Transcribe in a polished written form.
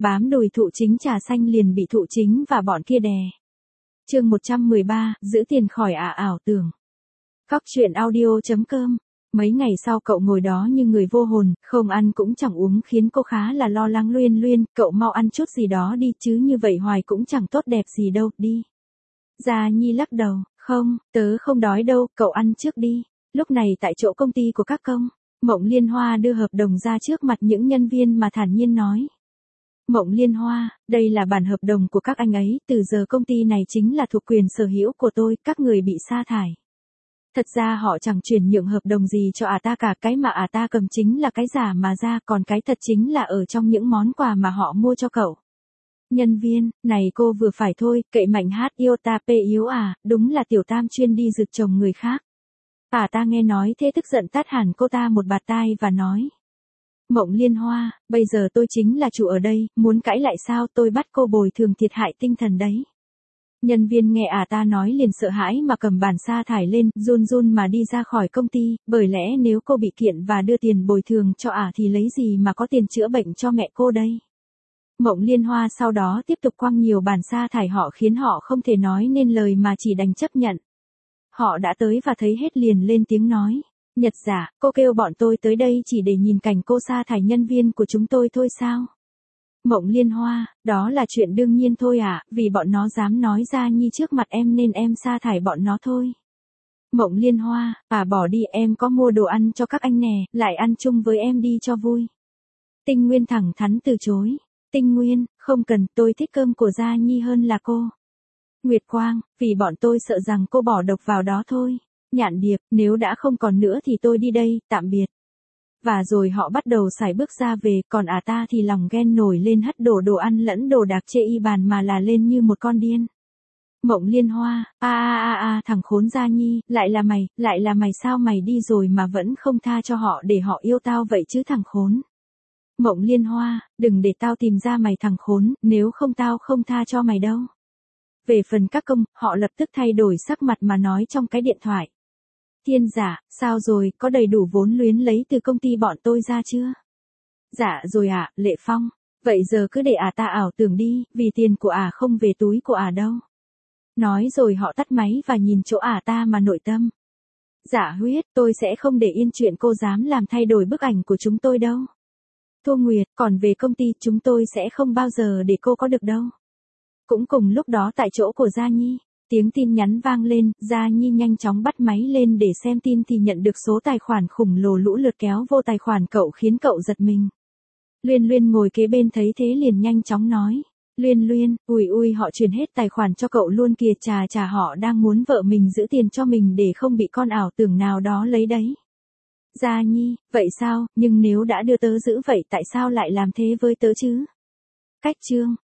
bám đùi thụ chính trà xanh liền bị thụ chính và bọn kia đè. Chương 113, giữ tiền khỏi ảo tưởng. Cóc truyện audio.com. Mấy ngày sau cậu ngồi đó như người vô hồn, không ăn cũng chẳng uống khiến cô khá là lo lắng. Luyên, cậu mau ăn chút gì đó đi chứ như vậy hoài cũng chẳng tốt đẹp gì đâu, đi. Gia Nhi lắc đầu, không, tớ không đói đâu, cậu ăn trước đi. Lúc này tại chỗ công ty của các công, Mộng Liên Hoa đưa hợp đồng ra trước mặt những nhân viên mà thản nhiên nói. Mộng Liên Hoa, đây là bản hợp đồng của các anh ấy, từ giờ công ty này chính là thuộc quyền sở hữu của tôi, các người bị sa thải. Thật ra họ chẳng chuyển nhượng hợp đồng gì cho ta cả, cái mà ta cầm chính là cái giả mà ra, còn cái thật chính là ở trong những món quà mà họ mua cho cậu. Nhân viên, này cô vừa phải thôi, cậy mạnh hát yêu ta pê yếu à, đúng là tiểu tam chuyên đi rực chồng người khác. Ta nghe nói thế tức giận tát hẳn cô ta một bạt tai và nói. Mộng Liên Hoa, bây giờ tôi chính là chủ ở đây, muốn cãi lại sao, tôi bắt cô bồi thường thiệt hại tinh thần đấy. Nhân viên nghe ta nói liền sợ hãi mà cầm bản sa thải lên, run mà đi ra khỏi công ty, bởi lẽ nếu cô bị kiện và đưa tiền bồi thường cho thì lấy gì mà có tiền chữa bệnh cho mẹ cô đây. Mộng Liên Hoa sau đó tiếp tục quăng nhiều bản sa thải họ khiến họ không thể nói nên lời mà chỉ đành chấp nhận. Họ đã tới và thấy hết liền lên tiếng nói. Nhật giả, cô kêu bọn tôi tới đây chỉ để nhìn cảnh cô sa thải nhân viên của chúng tôi thôi sao? Mộng Liên Hoa, đó là chuyện đương nhiên thôi vì bọn nó dám nói Gia Nhi trước mặt em nên em sa thải bọn nó thôi. Mộng Liên Hoa, bỏ đi, em có mua đồ ăn cho các anh nè, lại ăn chung với em đi cho vui. Tinh Nguyên thẳng thắn từ chối. Tinh Nguyên, không cần, tôi thích cơm của Gia Nhi hơn là cô. Nguyệt Quang, vì bọn tôi sợ rằng cô bỏ độc vào đó thôi. Nhạn Điệp, nếu đã không còn nữa thì tôi đi đây, tạm biệt. Và rồi họ bắt đầu sải bước ra về, còn ta thì lòng ghen nổi lên hất đổ đồ ăn lẫn đồ đạc chê y bàn mà là lên như một con điên. Mộng Liên Hoa, thằng khốn Gia Nhi, lại là mày sao mày đi rồi mà vẫn không tha cho họ để họ yêu tao vậy chứ thằng khốn. Mộng Liên Hoa, đừng để tao tìm ra mày thằng khốn, nếu không tao không tha cho mày đâu. Về phần các công, họ lập tức thay đổi sắc mặt mà nói trong cái điện thoại. Thiên giả, sao rồi, có đầy đủ vốn luyến lấy từ công ty bọn tôi ra chưa? Dạ rồi Lệ Phong. Vậy giờ cứ để ta ảo tưởng đi, vì tiền của không về túi của đâu. Nói rồi họ tắt máy và nhìn chỗ ta mà nội tâm. Dạ Huyết, tôi sẽ không để yên chuyện cô dám làm thay đổi bức ảnh của chúng tôi đâu. Thu Nguyệt, còn về công ty chúng tôi sẽ không bao giờ để cô có được đâu. Cũng cùng lúc đó tại chỗ của Gia Nhi, tiếng tin nhắn vang lên, Gia Nhi nhanh chóng bắt máy lên để xem tin thì nhận được số tài khoản khủng lồ lũ lượt kéo vô tài khoản cậu khiến cậu giật mình. Luyên ngồi kế bên thấy thế liền nhanh chóng nói. Luyên, ui họ chuyển hết tài khoản cho cậu luôn kìa, chà họ đang muốn vợ mình giữ tiền cho mình để không bị con ảo tưởng nào đó lấy đấy. Gia Nhi, vậy sao, nhưng nếu đã đưa tớ giữ vậy tại sao lại làm thế với tớ chứ? Cách chương.